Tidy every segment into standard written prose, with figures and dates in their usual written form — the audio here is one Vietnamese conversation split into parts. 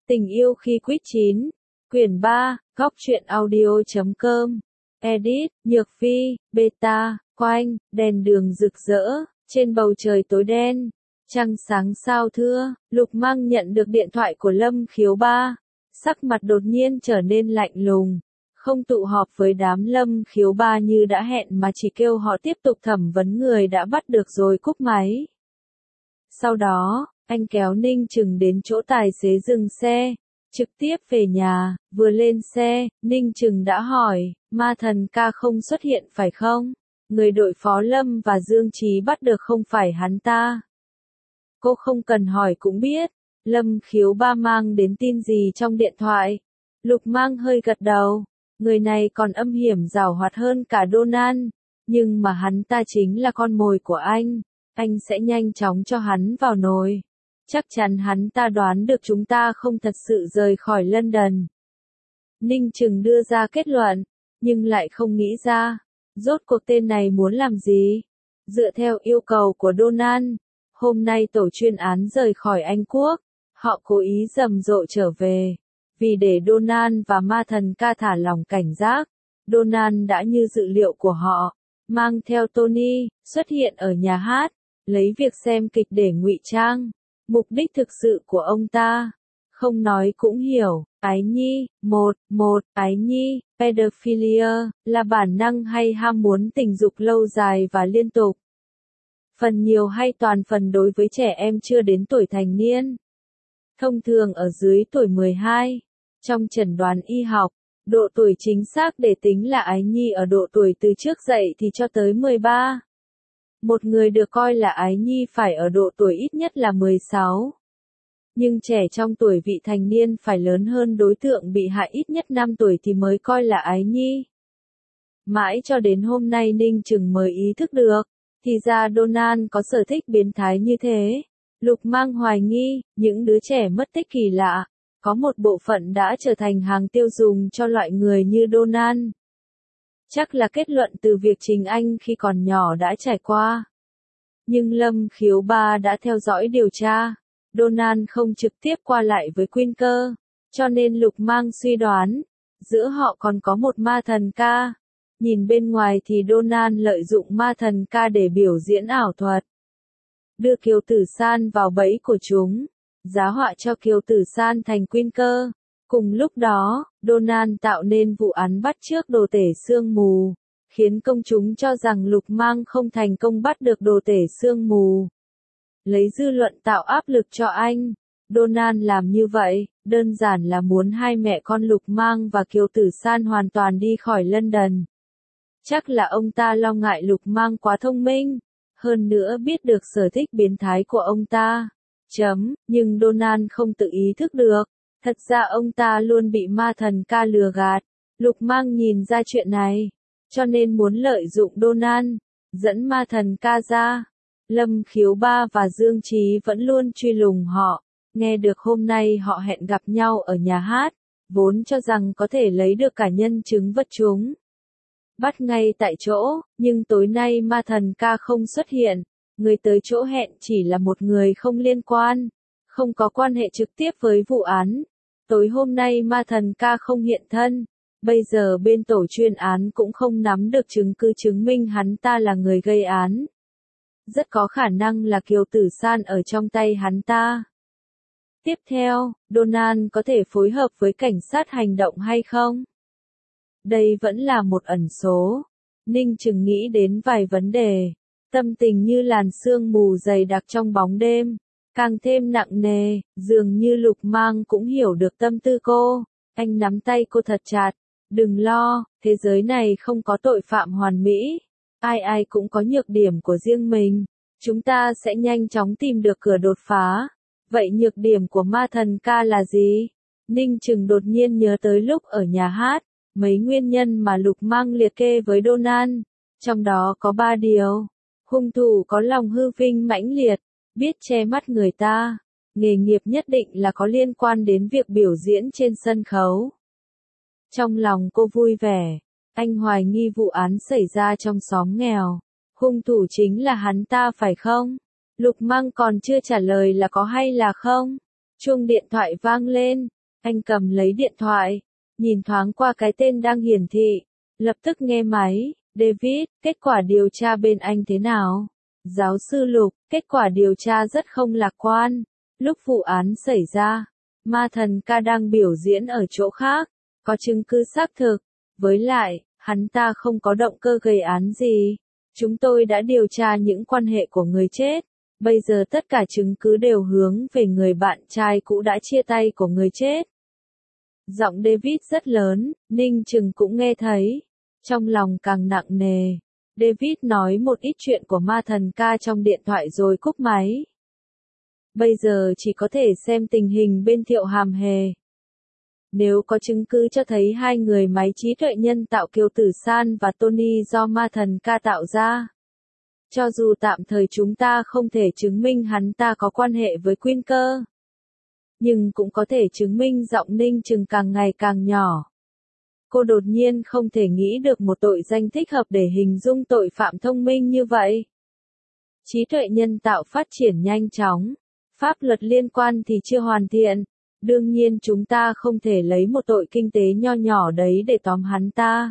Tình yêu khi quýt chín. Quyển 3, góc truyện audio.com. Edit, Nhược Phi, Beta, Quanh, đèn đường rực rỡ, trên bầu trời tối đen. Trăng sáng sao thưa, Lục Mang nhận được điện thoại của Lâm Khiếu Ba. Sắc mặt đột nhiên trở nên lạnh lùng. Không tụ họp với đám Lâm Khiếu Ba như đã hẹn mà chỉ kêu họ tiếp tục thẩm vấn người đã bắt được rồi cúp máy. Sau đó, anh kéo Ninh Trừng đến chỗ tài xế dừng xe, trực tiếp về nhà. Vừa lên xe, Ninh Trừng đã hỏi, Ma Thần Ca không xuất hiện phải không? Người đội phó Lâm và Dương Chí bắt được không phải hắn ta. Cô không cần hỏi cũng biết, Lâm Khiếu Ba mang đến tin gì trong điện thoại. Lục Mang hơi gật đầu, người này còn âm hiểm giảo hoạt hơn cả Donan, nhưng mà hắn ta chính là con mồi của anh sẽ nhanh chóng cho hắn vào nồi. Chắc chắn hắn ta đoán được chúng ta không thật sự rời khỏi London. Ninh Trừng đưa ra kết luận, nhưng lại không nghĩ ra, rốt cuộc tên này muốn làm gì. Dựa theo yêu cầu của Donan, hôm nay tổ chuyên án rời khỏi Anh Quốc, họ cố ý rầm rộ trở về. Vì để Donan và Ma Thần Ca thả lỏng cảnh giác, Donan đã như dự liệu của họ, mang theo Tony, xuất hiện ở nhà hát, lấy việc xem kịch để ngụy trang. Mục đích thực sự của ông ta, không nói cũng hiểu, ái nhi, ái nhi, pedophilia, là bản năng hay ham muốn tình dục lâu dài và liên tục. Phần nhiều hay toàn phần đối với trẻ em chưa đến tuổi thành niên. Thông thường ở dưới tuổi 12, trong chẩn đoán y học, độ tuổi chính xác để tính là ái nhi ở độ tuổi từ trước dậy thì cho tới 13. Một người được coi là ái nhi phải ở độ tuổi ít nhất là 16. Nhưng trẻ trong tuổi vị thành niên phải lớn hơn đối tượng bị hại ít nhất 5 tuổi thì mới coi là ái nhi. Mãi cho đến hôm nay Ninh Trừng mới ý thức được, thì ra Donan có sở thích biến thái như thế. Lục Mang hoài nghi, những đứa trẻ mất tích kỳ lạ, có một bộ phận đã trở thành hàng tiêu dùng cho loại người như Donan. Chắc là kết luận từ việc Trình Anh khi còn nhỏ đã trải qua. Nhưng Lâm Khiếu Ba đã theo dõi điều tra, Donan không trực tiếp qua lại với Quinker, cho nên Lục Mang suy đoán, giữa họ còn có một Ma Thần Ca. Nhìn bên ngoài thì Donan lợi dụng Ma Thần Ca để biểu diễn ảo thuật, đưa Kiều Tử San vào bẫy của chúng, giá họa cho Kiều Tử San thành Quinker. Cùng lúc đó, Donan tạo nên vụ án bắt chước đồ tể sương mù, khiến công chúng cho rằng Lục Mang không thành công bắt được đồ tể sương mù. Lấy dư luận tạo áp lực cho anh, Donan làm như vậy, đơn giản là muốn hai mẹ con Lục Mang và Kiều Tử San hoàn toàn đi khỏi London. Chắc là ông ta lo ngại Lục Mang quá thông minh, hơn nữa biết được sở thích biến thái của ông ta. Nhưng Donan không tự ý thức được. Thật ra ông ta luôn bị Ma Thần Ca lừa gạt. Lục Mang nhìn ra chuyện này, cho nên muốn lợi dụng Donan, dẫn Ma Thần Ca ra. Lâm Khiếu Ba và Dương Chí vẫn luôn truy lùng họ. Nghe được hôm nay họ hẹn gặp nhau ở nhà hát, vốn cho rằng có thể lấy được cả nhân chứng vật chúng. Bắt ngay tại chỗ, nhưng tối nay Ma Thần Ca không xuất hiện. Người tới chỗ hẹn chỉ là một người không liên quan, không có quan hệ trực tiếp với vụ án. Tối hôm nay Ma Thần Ca không hiện thân, bây giờ bên tổ chuyên án cũng không nắm được chứng cứ chứng minh hắn ta là người gây án. Rất có khả năng là Kiều Tử San ở trong tay hắn ta. Tiếp theo, Donan có thể phối hợp với cảnh sát hành động hay không? Đây vẫn là một ẩn số. Ninh Trừng nghĩ đến vài vấn đề. Tâm tình như làn sương mù dày đặc trong bóng đêm, càng thêm nặng nề, dường như Lục Mang cũng hiểu được tâm tư cô. Anh nắm tay cô thật chặt. Đừng lo, thế giới này không có tội phạm hoàn mỹ. Ai cũng có nhược điểm của riêng mình. Chúng ta sẽ nhanh chóng tìm được cửa đột phá. Vậy nhược điểm của Ma Thần Ca là gì? Ninh Trừng đột nhiên nhớ tới lúc ở nhà hát, mấy nguyên nhân mà Lục Mang liệt kê với Donan. Trong đó có 3 điều. Hung thủ có lòng hư vinh mãnh liệt, biết che mắt người ta. Nghề nghiệp nhất định là có liên quan đến việc biểu diễn trên sân khấu. Trong lòng cô vui vẻ, anh hoài nghi vụ án xảy ra trong xóm nghèo. Hung thủ chính là hắn ta phải không? Lục Mang còn chưa trả lời là có hay là không. Chuông điện thoại vang lên, Anh cầm lấy điện thoại, nhìn thoáng qua cái tên đang hiển thị, lập tức nghe máy. David, kết quả điều tra bên anh thế nào? Giáo sư Lục, kết quả điều tra rất không lạc quan. Lúc vụ án xảy ra, ma thần ca đang biểu diễn ở chỗ khác, có chứng cứ xác thực. Với lại, hắn ta không có động cơ gây án gì. Chúng tôi đã điều tra những quan hệ của người chết. Bây giờ tất cả chứng cứ đều hướng về người bạn trai cũ đã chia tay của người chết. Giọng David rất lớn, Ninh Trừng cũng nghe thấy. Trong lòng càng nặng nề. David nói một ít chuyện của ma thần ca trong điện thoại rồi cúp máy. Bây giờ chỉ có thể xem tình hình bên Thiệu Hàm Hề. Nếu có chứng cứ cho thấy hai người máy trí tuệ nhân tạo Kiều Tử San và Tony do ma thần ca tạo ra. Cho dù tạm thời chúng ta không thể chứng minh hắn ta có quan hệ với Quyên Cơ, nhưng cũng có thể chứng minh giọng Ninh Trừng càng ngày càng nhỏ. Cô đột nhiên không thể nghĩ được một tội danh thích hợp để hình dung tội phạm thông minh như vậy. Trí tuệ nhân tạo phát triển nhanh chóng, pháp luật liên quan thì chưa hoàn thiện. Đương nhiên chúng ta không thể lấy một tội kinh tế nho nhỏ đấy để tóm hắn ta.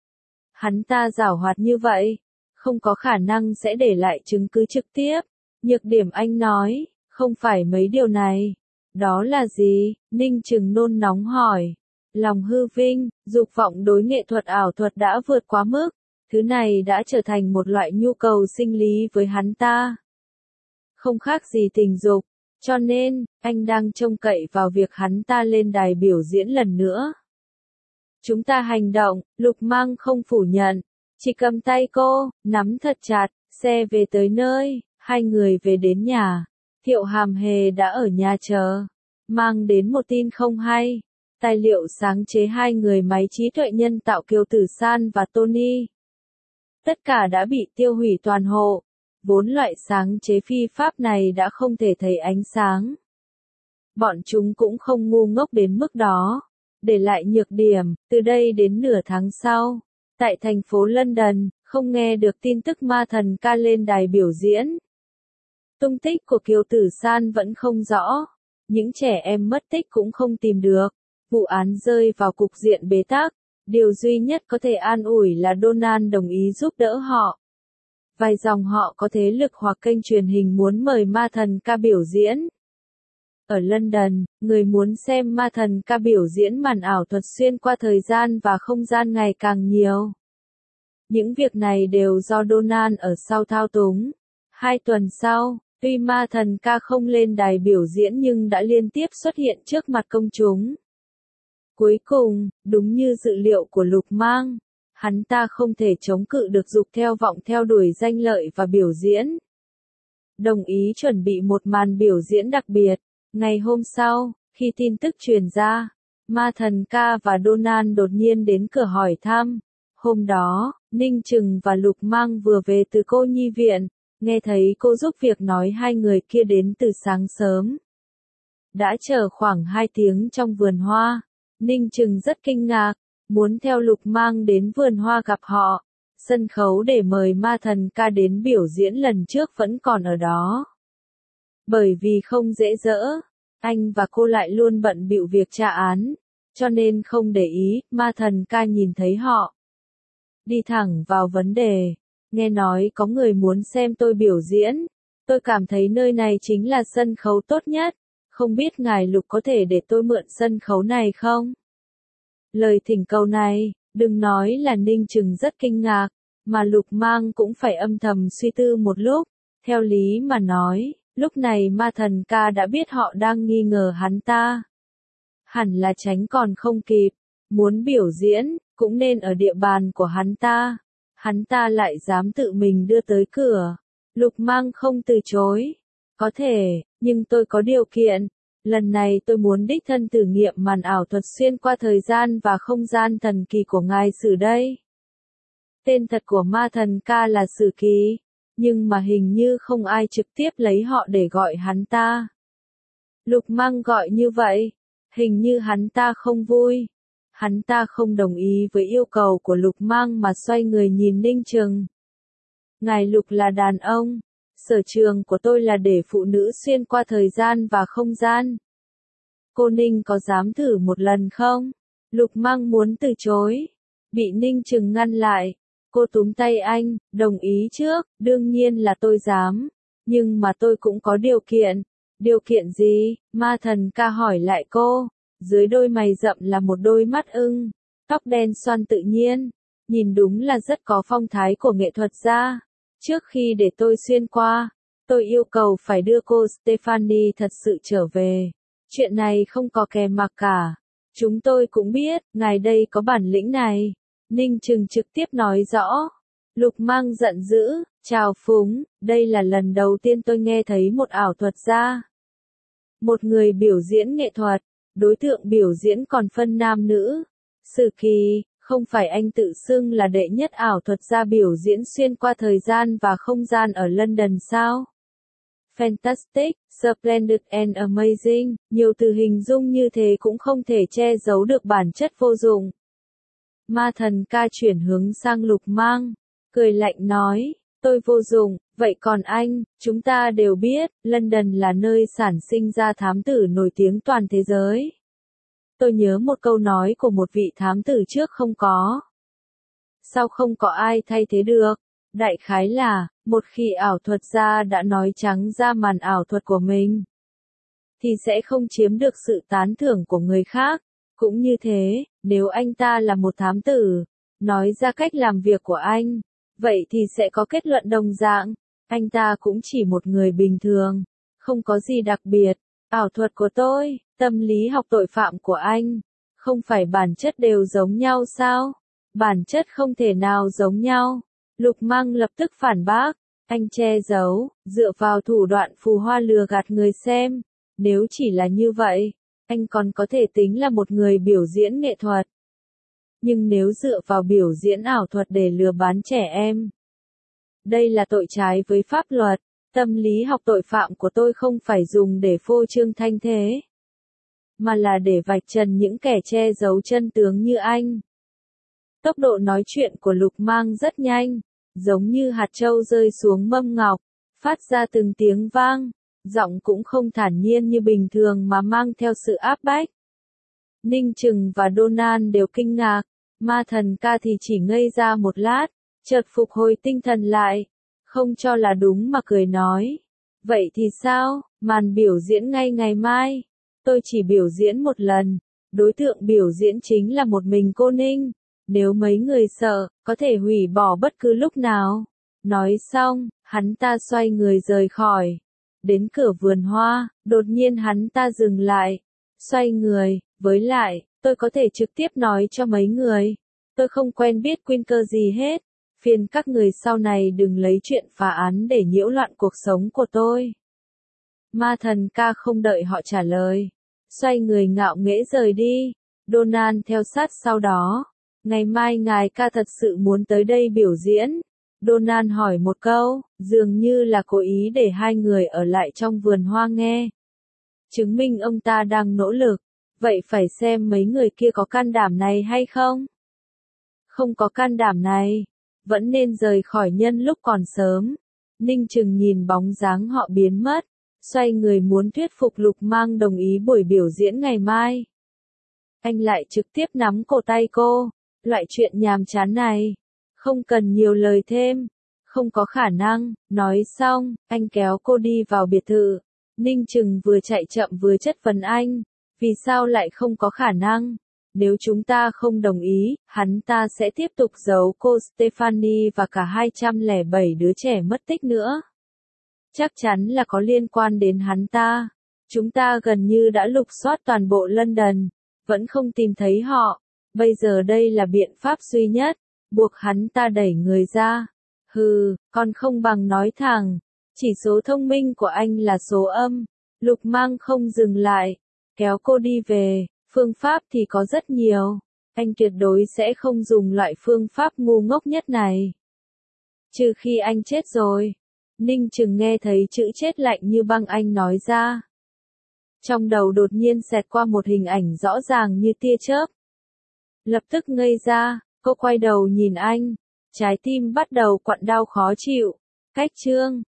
Hắn ta giảo hoạt như vậy, không có khả năng sẽ để lại chứng cứ trực tiếp. Nhược điểm anh nói, không phải mấy điều này. Đó là gì? Ninh Trừng nôn nóng hỏi. Lòng hư vinh, dục vọng đối nghệ thuật ảo thuật đã vượt quá mức. Thứ này đã trở thành một loại nhu cầu sinh lý với hắn ta. Không khác gì tình dục. Cho nên, anh đang trông cậy vào việc hắn ta lên đài biểu diễn lần nữa. Chúng ta hành động, Lục Mang không phủ nhận. Chỉ cầm tay cô, nắm thật chặt, xe về tới nơi, hai người về đến nhà. Thiệu Hàm Hề đã ở nhà chờ. Mang đến một tin không hay. Tài liệu sáng chế hai người máy trí tuệ nhân tạo Kiều Tử San và Tony. Tất cả đã bị tiêu hủy toàn hộ. Vốn loại sáng chế phi pháp này đã không thể thấy ánh sáng. Bọn chúng cũng không ngu ngốc đến mức đó. Để lại nhược điểm, từ đây đến nửa tháng sau, tại thành phố London, không nghe được tin tức ma thần ca lên đài biểu diễn. Tung tích của Kiều Tử San vẫn không rõ. Những trẻ em mất tích cũng không tìm được. Vụ án rơi vào cục diện bế tắc. Điều duy nhất có thể an ủi là Donald đồng ý giúp đỡ họ. Vài dòng họ có thế lực hoặc kênh truyền hình muốn mời ma thần ca biểu diễn. Ở London, người muốn xem ma thần ca biểu diễn màn ảo thuật xuyên qua thời gian và không gian ngày càng nhiều. Những việc này đều do Donald ở sau thao túng. 2 tuần sau, tuy ma thần ca không lên đài biểu diễn nhưng đã liên tiếp xuất hiện trước mặt công chúng. Cuối cùng, đúng như dự liệu của Lục Mang, hắn ta không thể chống cự được dục theo vọng theo đuổi danh lợi và biểu diễn. Đồng ý chuẩn bị một màn biểu diễn đặc biệt. Ngày hôm sau, khi tin tức truyền ra, ma thần ca và Donald đột nhiên đến cửa hỏi thăm. Hôm đó, Ninh Trừng và Lục Mang vừa về từ cô nhi viện, nghe thấy cô giúp việc nói hai người kia đến từ sáng sớm. Đã chờ khoảng 2 tiếng trong vườn hoa. Ninh Trừng rất kinh ngạc, muốn theo Lục Mang đến vườn hoa gặp họ. Sân khấu để mời ma thần ca đến biểu diễn lần trước vẫn còn ở đó. Bởi vì không dễ dỡ, anh và cô lại luôn bận bịu việc tra án, cho nên không để ý, ma thần ca nhìn thấy họ. Đi thẳng vào vấn đề, nghe nói có người muốn xem tôi biểu diễn, tôi cảm thấy nơi này chính là sân khấu tốt nhất, không biết ngài Lục có thể để tôi mượn sân khấu này không? Lời thỉnh cầu này, đừng nói là Ninh Trừng rất kinh ngạc, mà Lục Mang cũng phải âm thầm suy tư một lúc, theo lý mà nói. Lúc này ma thần ca đã biết họ đang nghi ngờ hắn ta. Hẳn là tránh còn không kịp, muốn biểu diễn, cũng nên ở địa bàn của hắn ta. Hắn ta lại dám tự mình đưa tới cửa. Lục Mang không từ chối. Có thể, nhưng tôi có điều kiện. Lần này tôi muốn đích thân thử nghiệm màn ảo thuật xuyên qua thời gian và không gian thần kỳ của ngài Sử đây. Tên thật của ma thần ca là Sử Kỳ. Nhưng mà hình như không ai trực tiếp lấy họ để gọi hắn ta. Lục Mang gọi như vậy, hình như hắn ta không vui. Hắn ta không đồng ý với yêu cầu của Lục Mang mà xoay người nhìn Ninh Trừng. Ngài Lục là đàn ông, sở trường của tôi là để phụ nữ xuyên qua thời gian và không gian. cô Ninh có dám thử một lần không? Lục Mang muốn từ chối. Bị Ninh Trừng ngăn lại. Cô túm tay anh, đồng ý trước, đương nhiên là tôi dám. Nhưng mà tôi cũng có điều kiện. Điều kiện gì? Ma Thần Ca hỏi lại cô. Dưới đôi mày rậm là một đôi mắt ưng. Tóc đen xoăn tự nhiên. Nhìn đúng là rất có phong thái của nghệ thuật gia. Trước khi để tôi xuyên qua, tôi yêu cầu phải đưa cô Stephanie thật sự trở về. Chuyện này không có kè mặc cả. Chúng tôi cũng biết, ngài đây có bản lĩnh này. Ninh Trừng trực tiếp nói rõ. Lục Mang giận dữ, chào phúng, đây là lần đầu tiên tôi nghe thấy một ảo thuật gia. Một người biểu diễn nghệ thuật, đối tượng biểu diễn còn phân nam nữ. Sử Kỳ, không phải anh tự xưng là đệ nhất ảo thuật gia biểu diễn xuyên qua thời gian và không gian ở London sao? Fantastic, splendid and amazing, nhiều từ hình dung như thế cũng không thể che giấu được bản chất vô dụng. Ma Thần Ca chuyển hướng sang Lục Mang, cười lạnh nói, tôi vô dụng, vậy còn anh, chúng ta đều biết, London là nơi sản sinh ra thám tử nổi tiếng toàn thế giới. Tôi nhớ một câu nói của một vị thám tử trước không có. Sao không có ai thay thế được? Đại khái là, một khi ảo thuật gia đã nói trắng ra màn ảo thuật của mình, thì sẽ không chiếm được sự tán thưởng của người khác. Cũng như thế, nếu anh ta là một thám tử, nói ra cách làm việc của anh, vậy thì sẽ có kết luận đồng dạng. Anh ta cũng chỉ một người bình thường, không có gì đặc biệt. Ảo thuật của tôi, tâm lý học tội phạm của anh, không phải bản chất đều giống nhau sao? Bản chất không thể nào giống nhau. Lục Mang lập tức phản bác, anh che giấu, dựa vào thủ đoạn phù hoa lừa gạt người xem. Nếu chỉ là như vậy, anh còn có thể tính là một người biểu diễn nghệ thuật. Nhưng nếu dựa vào biểu diễn ảo thuật để lừa bán trẻ em, đây là tội trái với pháp luật. Tâm lý học tội phạm của tôi không phải dùng để phô trương thanh thế, mà là để vạch trần những kẻ che giấu chân tướng như anh. Tốc độ nói chuyện của Lục Mang rất nhanh, giống như hạt châu rơi xuống mâm ngọc, phát ra từng tiếng vang, giọng cũng không thản nhiên như bình thường mà mang theo sự áp bách. Ninh Trừng và Donald đều kinh ngạc, Ma Thần Ca thì chỉ ngây ra một lát, chợt phục hồi tinh thần lại, không cho là đúng mà cười nói. Vậy thì sao, màn biểu diễn ngay ngày mai, tôi chỉ biểu diễn một lần, đối tượng biểu diễn chính là một mình cô Ninh. Nếu mấy người sợ, có thể hủy bỏ bất cứ lúc nào. Nói xong, hắn ta xoay người rời khỏi. Đến cửa vườn hoa, đột nhiên hắn ta dừng lại. Xoay người, với lại, tôi có thể trực tiếp nói cho mấy người. Tôi không quen biết Quinker gì hết. Phiền các người sau này đừng lấy chuyện phá án để nhiễu loạn cuộc sống của tôi. Ma Thần Ca không đợi họ trả lời. Xoay người ngạo nghễ rời đi. Donald theo sát sau đó. Ngày mai ngài ca thật sự muốn tới đây biểu diễn? Donald hỏi một câu, dường như là cố ý để hai người ở lại trong vườn hoa nghe. Chứng minh ông ta đang nỗ lực, vậy phải xem mấy người kia có can đảm này hay không? Không có can đảm này, vẫn nên rời khỏi nhân lúc còn sớm. Ninh Trừng nhìn bóng dáng họ biến mất, xoay người muốn thuyết phục Lục Mang đồng ý buổi biểu diễn ngày mai. Anh lại trực tiếp nắm cổ tay cô. Loại chuyện nhàm chán này, không cần nhiều lời thêm, không có khả năng. Nói xong, anh kéo cô đi vào biệt thự. Ninh Trừng vừa chạy chậm vừa chất vấn anh, vì sao lại không có khả năng? Nếu chúng ta không đồng ý, hắn ta sẽ tiếp tục giấu cô Stephanie và cả 207 đứa trẻ mất tích nữa. Chắc chắn là có liên quan đến hắn ta. Chúng ta gần như đã lục soát toàn bộ London, vẫn không tìm thấy họ. Bây giờ đây là biện pháp duy nhất, buộc hắn ta đẩy người ra. Hừ, còn không bằng nói thẳng, chỉ số thông minh của anh là số âm. Lục Mang không dừng lại, kéo cô đi về, phương pháp thì có rất nhiều. Anh tuyệt đối sẽ không dùng loại phương pháp ngu ngốc nhất này. Trừ khi anh chết rồi. Ninh Trừng nghe thấy chữ chết lạnh như băng anh nói ra. Trong đầu đột nhiên xẹt qua một hình ảnh rõ ràng như tia chớp. Lập tức ngây ra, cô quay đầu nhìn anh, trái tim bắt đầu quặn đau khó chịu. Cách chương